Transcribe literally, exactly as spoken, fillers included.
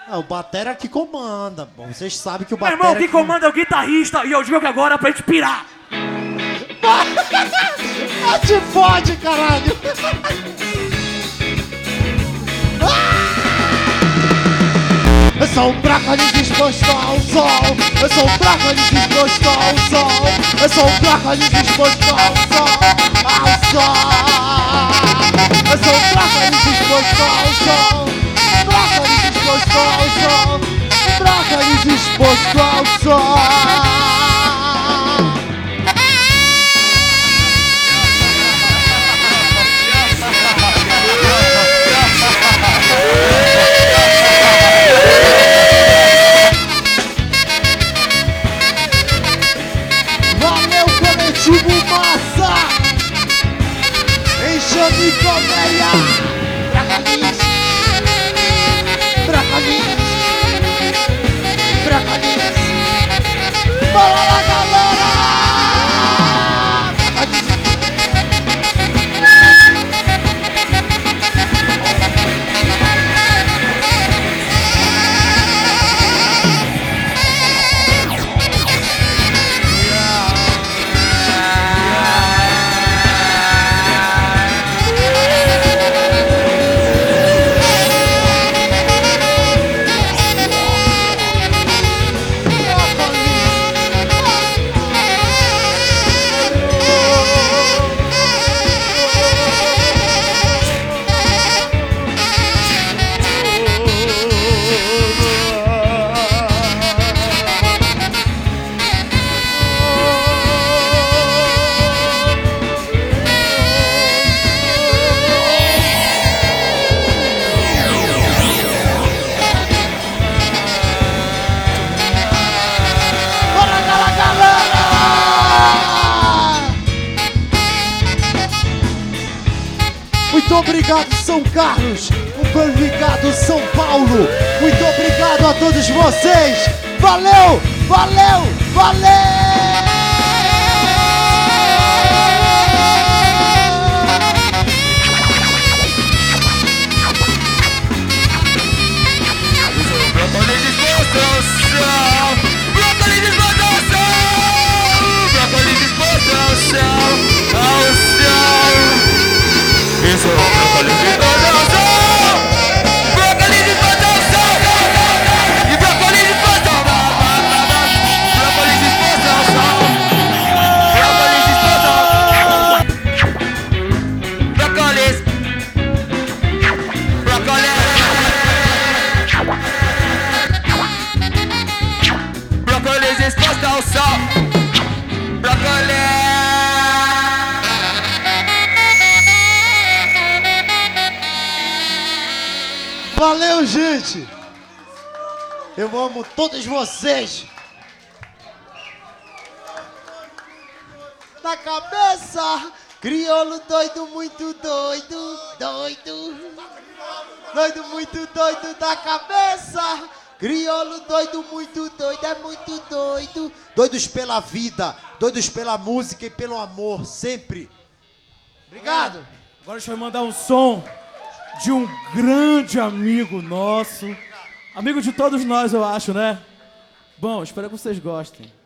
É, o batera que comanda, pô. Vocês sabem que o Meu batera... irmão, quem que... comanda é o guitarrista e eu digo que agora é pra gente pirar. Ah, te fode, caralho! Eu sou um brócolis disposto ao sol. Eu sou um brócolis disposto ao sol. Eu sou um brócolis disposto ao sol. Ao sol. Eu sou um brócolis disposto ao sol. Brócolis disposto ao sol. Brócolis disposto ao sol. Coletivo Massa, Enxame Colmeia, Bracolis, Bracolis, Bracolis, bora lá, galera! Muito obrigado, São Carlos. Muito obrigado, São Paulo. Muito obrigado a todos vocês. Valeu, valeu, valeu! Brócolis disposto ao céu. Brócolis disposto ao céu. Brócolis disposto ao céu. Ao céu. Isso é o brócolis disposto ao céu. Brócolis disposto ao céu. E brócolis disposto ao céu. Brócolis disposto ao céu. Brócolis disposto ao céu. Brócolis. Brócolis. Brócolis exposto ao sol. Brócolis. Valeu, gente. Eu amo todos vocês. Na cabeça, crioulo doido, muito doido, doido. Doido, muito doido da cabeça. Crioulo doido, muito doido, é muito doido. Doidos pela vida, doidos pela música e pelo amor, sempre. Obrigado. Agora a gente vai mandar um som de um grande amigo nosso. Amigo de todos nós, eu acho, né? Bom, espero que vocês gostem.